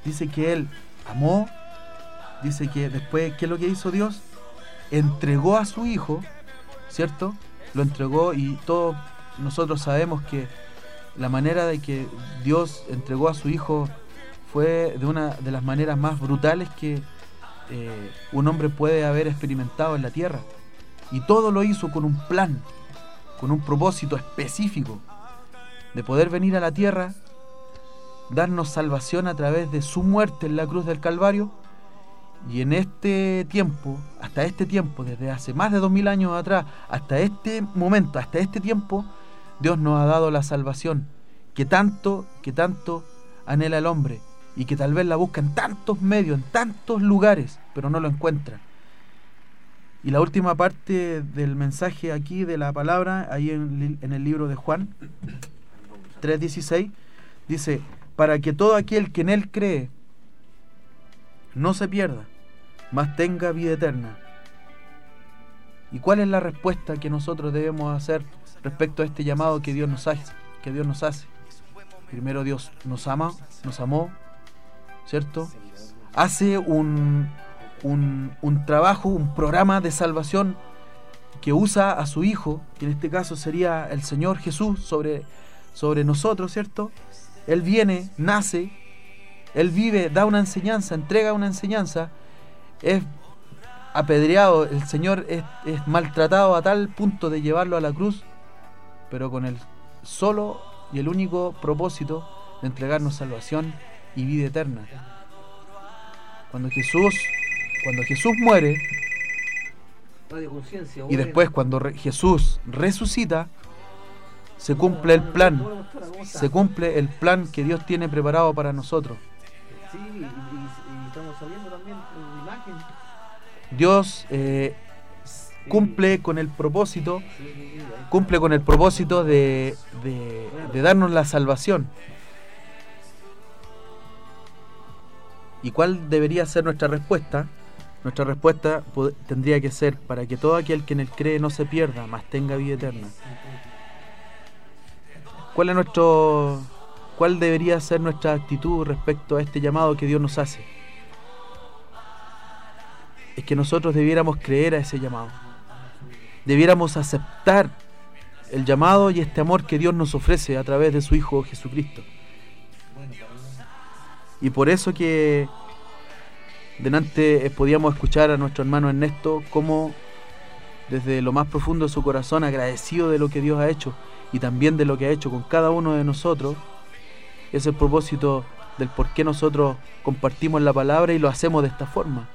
dice que Él amó, dice que después, ¿qué es lo que hizo Dios? Entregó a su Hijo, ¿cierto? Lo entregó, y todos nosotros sabemos que la manera de que Dios entregó a su Hijo fue de una de las maneras más brutales que eh, un hombre puede haber experimentado en la tierra. Y todo lo hizo con un plan, con un propósito específico, de poder venir a la tierra, darnos salvación a través de su muerte en la cruz del Calvario. Y en este tiempo, hasta este tiempo, desde hace más de dos mil años atrás, hasta este momento, hasta este tiempo, Dios nos ha dado la salvación que tanto, que tanto anhela el hombre, y que tal vez la busca en tantos medios, en tantos lugares, pero no lo encuentra. Y la última parte del mensaje aquí de la palabra, ahí en, en el libro de Juan tres dieciséis, dice: para que todo aquel que en Él cree no se pierda, mas tenga vida eterna. ¿Y cuál es la respuesta que nosotros debemos hacer respecto a este llamado que Dios nos hace? Que Dios nos hace. Primero, Dios nos ama, nos amó, ¿cierto? Hace un, un, un trabajo, un programa de salvación que usa a su Hijo, que en este caso sería el Señor Jesús, sobre, sobre nosotros, ¿cierto? Él viene, nace, Él vive, da una enseñanza, entrega una enseñanza, es apedreado, el Señor es, es maltratado a tal punto de llevarlo a la cruz, pero con el solo y el único propósito de entregarnos salvación y vida eterna. Cuando Jesús, cuando Jesús muere, y después cuando re- Jesús resucita, se cumple el plan, se cumple el plan que Dios tiene preparado para nosotros. Sí, y, y, y estamos sabiendo también en imagen. Dios eh, cumple con el propósito, cumple con el propósito de, de, de darnos la salvación. ¿Y cuál debería ser nuestra respuesta? Nuestra respuesta pod- tendría que ser: para que todo aquel que en Él cree no se pierda, mas tenga vida eterna. ¿Cuál es nuestro, cuál debería ser nuestra actitud respecto a este llamado que Dios nos hace? Es que nosotros debiéramos creer a ese llamado. Debiéramos aceptar el llamado y este amor que Dios nos ofrece a través de su Hijo Jesucristo. Y por eso que delante eh, podíamos escuchar a nuestro hermano Ernesto como desde lo más profundo de su corazón, agradecido de lo que Dios ha hecho y también de lo que ha hecho con cada uno de nosotros. Es el propósito del por qué nosotros compartimos la palabra y lo hacemos de esta forma.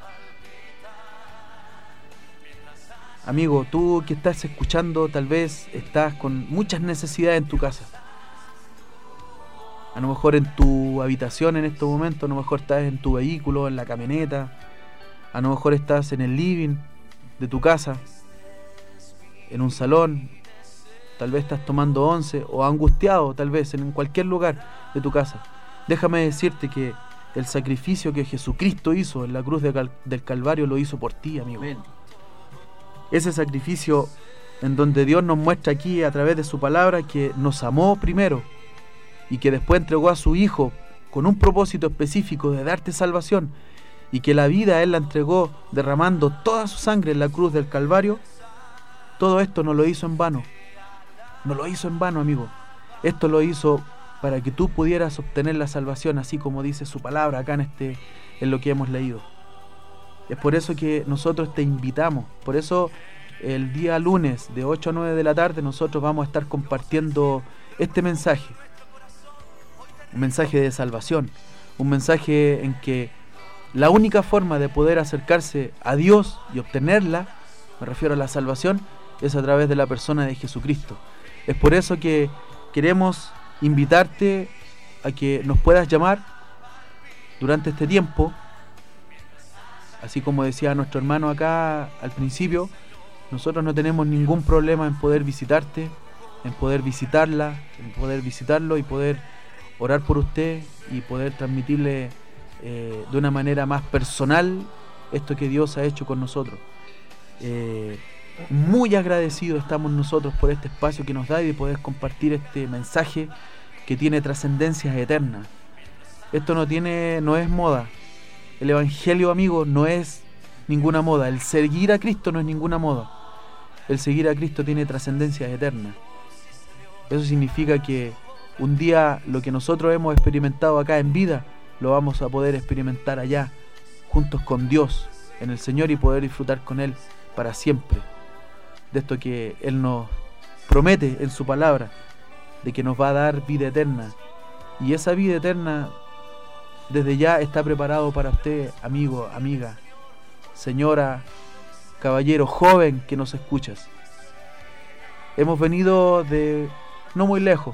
Amigo, tú que estás escuchando, tal vez estás con muchas necesidades en tu casa. A lo mejor en tu habitación en estos momentos, a lo mejor estás en tu vehículo, en la camioneta, a lo mejor estás en el living de tu casa, en un salón, tal vez estás tomando once o angustiado, tal vez en cualquier lugar de tu casa. Déjame decirte que el sacrificio que Jesucristo hizo en la cruz de Cal- del Calvario lo hizo por ti, amigo. Amén. Ese sacrificio en donde Dios nos muestra aquí a través de su palabra que nos amó primero y que después entregó a su Hijo con un propósito específico de darte salvación, y que la vida Él la entregó derramando toda su sangre en la cruz del Calvario. Todo esto no lo hizo en vano. No lo hizo en vano, amigo. Esto lo hizo para que tú pudieras obtener la salvación, así como dice su palabra acá en, este, en lo que hemos leído. Es por eso que nosotros te invitamos. Por eso el día lunes de ocho a nueve de la tarde nosotros vamos a estar compartiendo este mensaje. Un mensaje de salvación. Un mensaje en que la única forma de poder acercarse a Dios y obtenerla, me refiero a la salvación, es a través de la persona de Jesucristo. Es por eso que queremos invitarte a que nos puedas llamar durante este tiempo. Así como decía nuestro hermano acá al principio, nosotros no tenemos ningún problema en poder visitarte, en poder visitarla, en poder visitarlo y poder orar por usted y poder transmitirle eh, de una manera más personal esto que Dios ha hecho con nosotros. Eh, muy agradecidos estamos nosotros por este espacio que nos da y de poder compartir este mensaje que tiene trascendencias eternas. Esto no tiene, no es moda. El evangelio, amigo, no es ninguna moda. El seguir a Cristo no es ninguna moda. El seguir a Cristo tiene trascendencia eterna. Eso significa que un día lo que nosotros hemos experimentado acá en vida, lo vamos a poder experimentar allá, juntos con Dios, en el Señor, y poder disfrutar con Él para siempre. De esto que Él nos promete en su palabra, de que nos va a dar vida eterna. Y esa vida eterna desde ya está preparado para usted, amigo, amiga, señora, caballero, joven que nos escuchas. Hemos venido de no muy lejos,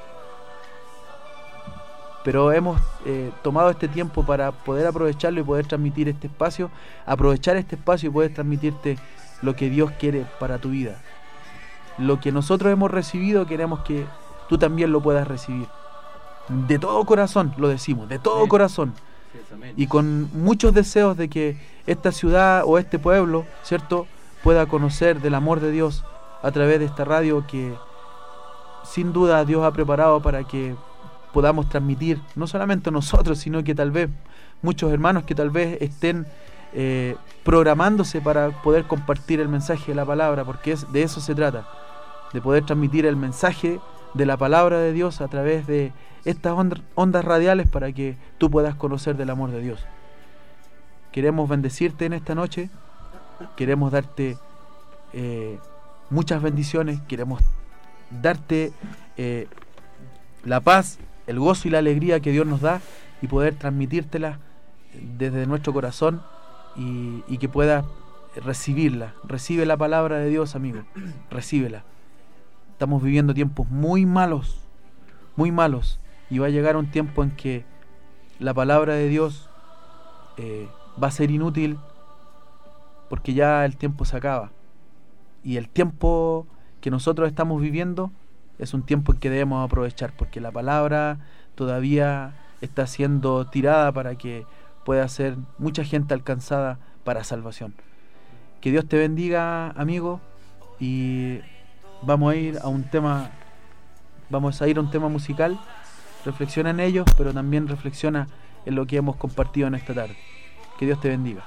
pero hemos eh, tomado este tiempo para poder aprovecharlo y poder transmitir este espacio, aprovechar este espacio y poder transmitirte lo que Dios quiere para tu vida. Lo que nosotros hemos recibido, queremos que tú también lo puedas recibir. De todo corazón, lo decimos, de todo sí. corazón. Y con muchos deseos de que esta ciudad o este pueblo, ¿cierto?, pueda conocer del amor de Dios a través de esta radio que sin duda Dios ha preparado para que podamos transmitir, no solamente nosotros, sino que tal vez muchos hermanos que tal vez estén eh, programándose para poder compartir el mensaje de la palabra, porque es, de eso se trata, de poder transmitir el mensaje de la palabra de Dios a través de estas ond- ondas radiales para que tú puedas conocer del amor de Dios. Queremos bendecirte en esta noche, queremos darte eh, muchas bendiciones, queremos darte eh, la paz, el gozo y la alegría que Dios nos da y poder transmitírtela desde nuestro corazón y, y que puedas recibirla. Recibe la palabra de Dios, amigo, recíbela. Estamos viviendo tiempos muy malos, muy malos, y va a llegar un tiempo en que la palabra de Dios eh, va a ser inútil porque ya el tiempo se acaba. Y el tiempo que nosotros estamos viviendo es un tiempo en que debemos aprovechar, porque la palabra todavía está siendo tirada para que pueda ser mucha gente alcanzada para salvación. Que Dios te bendiga, amigo, y vamos a ir a un tema, vamos a ir a un tema musical. Reflexiona en ellos, pero también reflexiona en lo que hemos compartido en esta tarde. Que Dios te bendiga.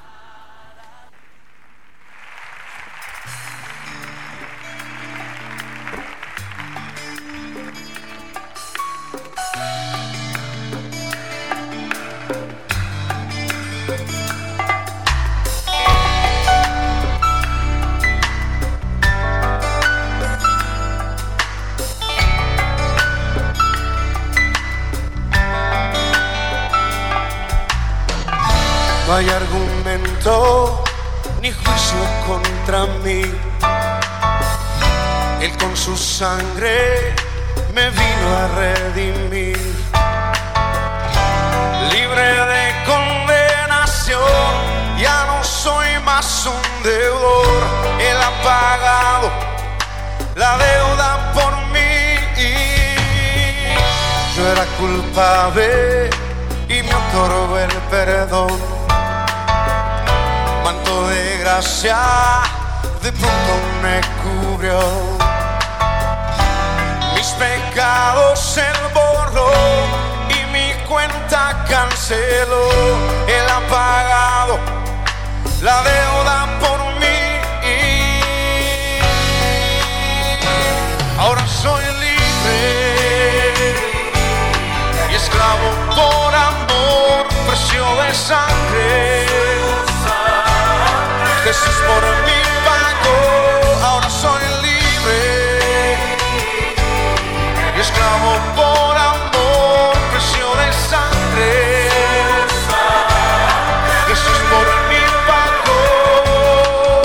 No hay argumento ni juicio contra mí. Él con su sangre me vino a redimir. Libre de condenación, ya no soy más un deudor. Él ha pagado la deuda por mí. Yo era culpable y me otorgó el perdón. Manto de gracia de pronto me cubrió. Mis pecados él borró y mi cuenta canceló. Él ha pagado la deuda por mí. Ahora soy libre y esclavo por amor, precio de sangre. Jesús por mí pagó, ahora soy libre y esclavo por amor, precio de sangre. Jesús por mí pagó,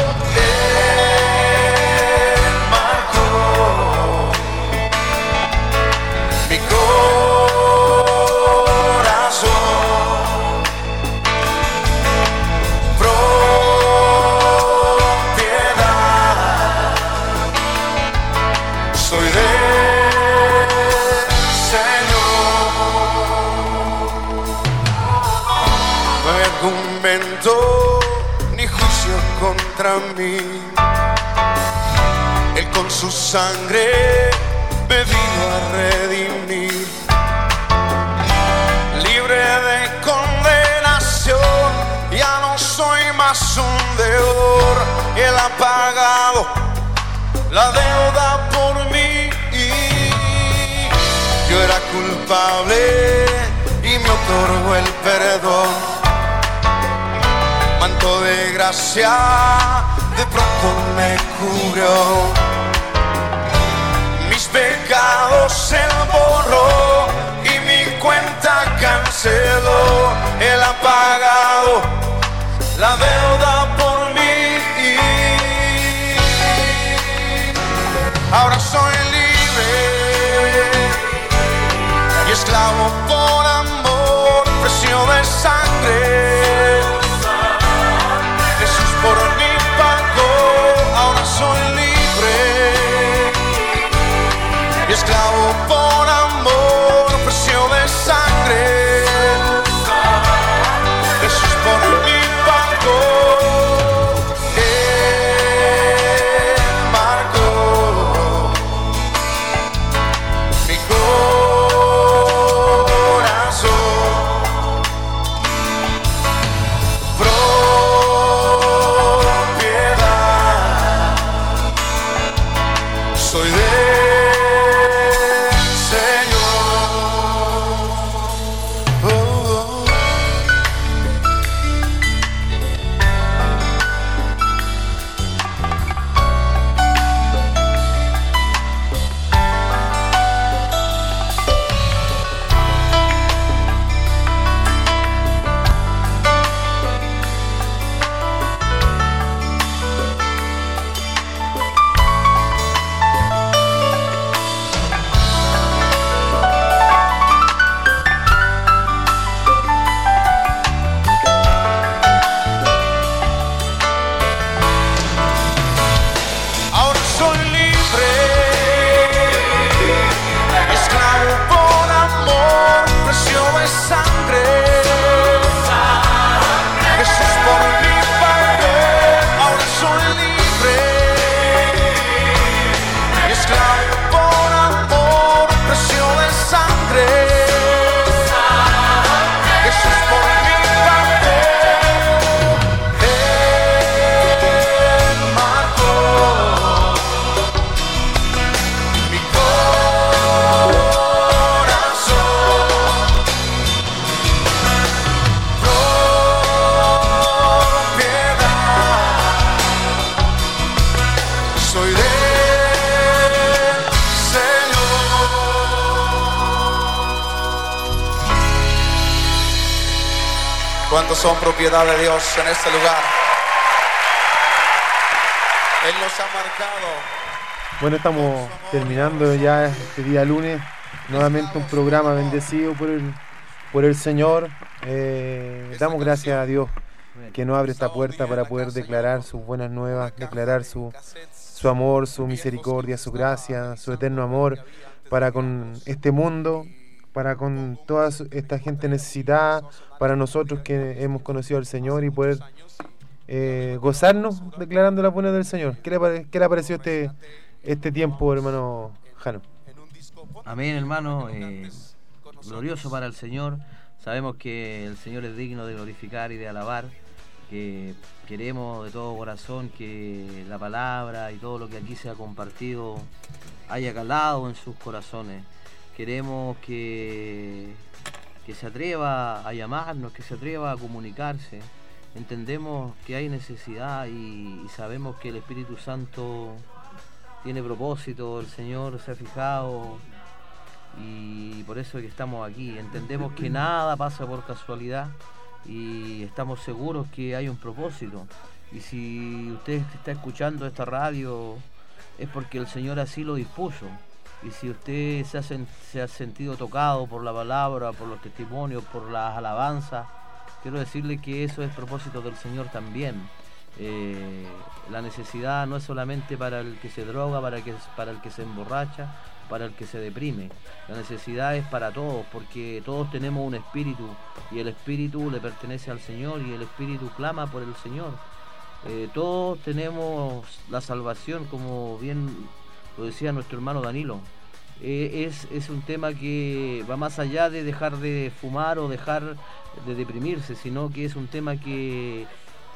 Él marcó mi corazón. Ni juicio contra mí. Él con su sangre me vino a redimir. Libre eras un deudor, Él ha pagado la deuda por mí. Yo era culpable y me otorgó el perdón. Manto de gracia de pronto me cubrió. Mis pecados Él borró y mi cuenta canceló. Él ha pagado la deuda por mí. Ahora soy libre y esclavo por amor, precio de sangre. Jesús por mí pagó. Ahora soy libre y esclavo por amor, precio de sangre. Jesús por mí pagó. ¿Cuántos son propiedad de Dios en este lugar? Él nos ha marcado. Bueno, estamos terminando ya este día lunes. Nuevamente un programa bendecido por el, por el Señor. Eh, damos gracias a Dios que nos abre esta puerta para poder declarar sus buenas nuevas, declarar su, su amor, su misericordia, su gracia, su eterno amor para con este mundo, para con toda esta gente necesitada, para nosotros que hemos conocido al Señor y poder eh, gozarnos declarando las buenas del Señor. ¿Qué le, pare, qué le ha parecido este, este tiempo, hermano Jano? Amén, hermano. Eh, glorioso para el Señor. Sabemos que el Señor es digno de glorificar y de alabar, que queremos de todo corazón que la palabra y todo lo que aquí se ha compartido haya calado en sus corazones. Queremos que, que se atreva a llamarnos, que se atreva a comunicarse. Entendemos que hay necesidad y, y sabemos que el Espíritu Santo tiene propósito, el Señor se ha fijado y por eso es que estamos aquí. Entendemos que nada pasa por casualidad y estamos seguros que hay un propósito. Y si usted está escuchando esta radio es porque el Señor así lo dispuso. Y si usted se ha, se ha sentido tocado por la palabra, por los testimonios, por las alabanzas, quiero decirle que eso es propósito del Señor también. Eh, la necesidad no es solamente para el que se droga, para el que, para el que se emborracha, para el que se deprime. La necesidad es para todos, porque todos tenemos un espíritu y el espíritu le pertenece al Señor y el espíritu clama por el Señor. Eh, todos tenemos la salvación, como bien lo decía nuestro hermano Danilo. Eh, es, es un tema que va más allá de dejar de fumar o dejar de deprimirse, sino que es un tema que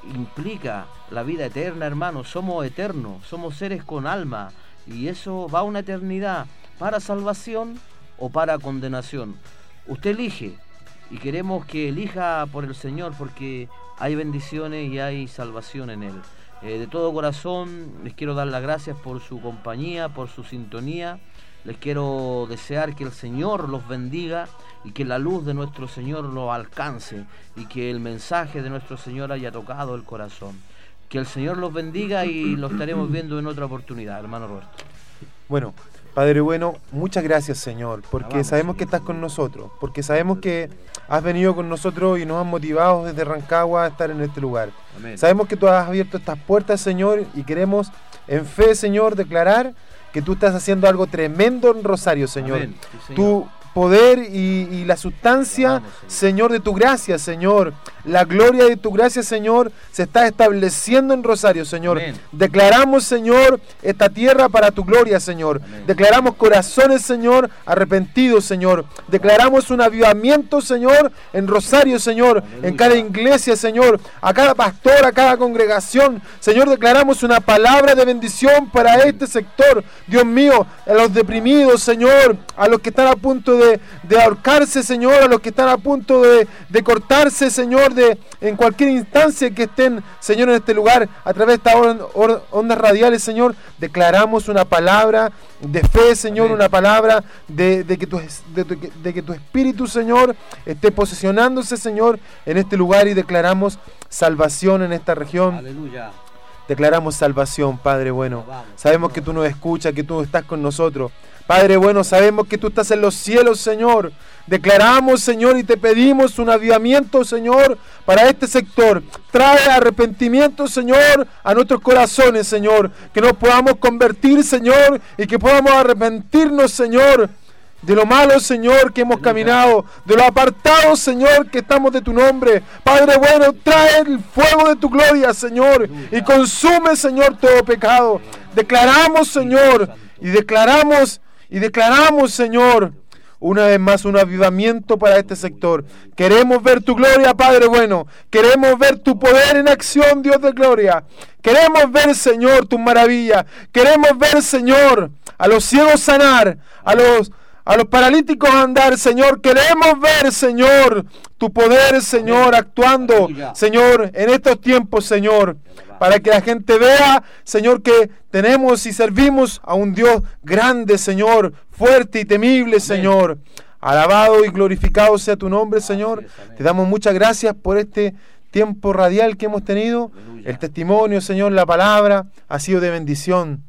implica la vida eterna, hermano. Somos eternos, somos seres con alma, y eso va a una eternidad, para salvación o para condenación. Usted elige, y queremos que elija por el Señor, porque hay bendiciones y hay salvación en Él. Eh, de todo corazón les quiero dar las gracias por su compañía, por su sintonía. Les quiero desear que el Señor los bendiga y que la luz de nuestro Señor los alcance y que el mensaje de nuestro Señor haya tocado el corazón. Que el Señor los bendiga y lo estaremos viendo en otra oportunidad, hermano Roberto. Bueno, Padre bueno, muchas gracias, Señor, porque Vamos, sabemos Señor. que estás con nosotros, porque sabemos que has venido con nosotros y nos has motivado desde Rancagua a estar en este lugar. Amén. Sabemos que tú has abierto estas puertas, Señor, y queremos en fe, Señor, declarar que tú estás haciendo algo tremendo en Rosario, Señor. Amén. Sí, Señor. Tu poder y, y la sustancia, Vamos, Señor. Señor, de tu gracia, Señor. La gloria de tu gracia, Señor, se está estableciendo en Rosario, Señor. Amén. Declaramos, Señor, esta tierra para tu gloria, Señor. Amén. Declaramos corazones, Señor, arrepentidos, Señor. Declaramos un avivamiento, Señor, en Rosario, Señor. Aleluya. En cada iglesia, Señor. A cada pastor, a cada congregación. Señor, declaramos una palabra de bendición para este sector. Dios mío, a los deprimidos, Señor. A los que están a punto de, de ahorcarse, Señor. A los que están a punto de, de cortarse, Señor. De, en cualquier instancia que estén, Señor, en este lugar, a través de estas on- on- ondas radiales, Señor, declaramos una palabra de fe, Señor, Amén. una palabra de, de, que tu, es- de, tu- de que tu Espíritu, Señor, esté posesionándose, Señor, en este lugar, y declaramos salvación en esta región. Aleluya. Declaramos salvación, Padre bueno. Vamos. Sabemos que tú nos escuchas, que tú estás con nosotros. Padre bueno, sabemos que tú estás en los cielos, Señor. Declaramos, Señor, y te pedimos un avivamiento, Señor, para este sector. Trae arrepentimiento, Señor, a nuestros corazones, Señor. Que nos podamos convertir, Señor, y que podamos arrepentirnos, Señor, de lo malo, Señor, que hemos caminado, de lo apartado, Señor, que estamos de tu nombre. Padre bueno, trae el fuego de tu gloria, Señor, y consume, Señor, todo pecado. Declaramos, Señor, y declaramos, y declaramos, Señor, una vez más un avivamiento para este sector. Queremos ver tu gloria, Padre bueno. Queremos ver tu poder en acción, Dios de gloria. Queremos ver, Señor, tus maravillas. Queremos ver, Señor, a los ciegos sanar, a los A los paralíticos andar, Señor. Queremos ver, Señor, tu poder, Señor, actuando, Señor, en estos tiempos, Señor, para que la gente vea, Señor, que tenemos y servimos a un Dios grande, Señor, fuerte y temible, Señor. Alabado y glorificado sea tu nombre, Señor. Te damos muchas gracias por este tiempo radial que hemos tenido. El testimonio, Señor, la palabra ha sido de bendición.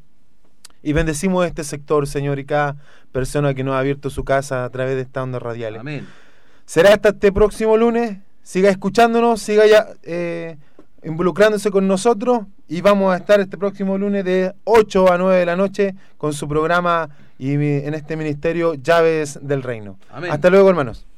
Y bendecimos este sector, Señor, y cada persona que nos ha abierto su casa a través de estas ondas radiales. Amén. Será hasta este próximo lunes. Siga escuchándonos, siga ya eh, involucrándose con nosotros, y vamos a estar este próximo lunes de ocho a nueve de la noche con su programa y mi- en este ministerio Llaves del Reino. Amén. Hasta luego, hermanos.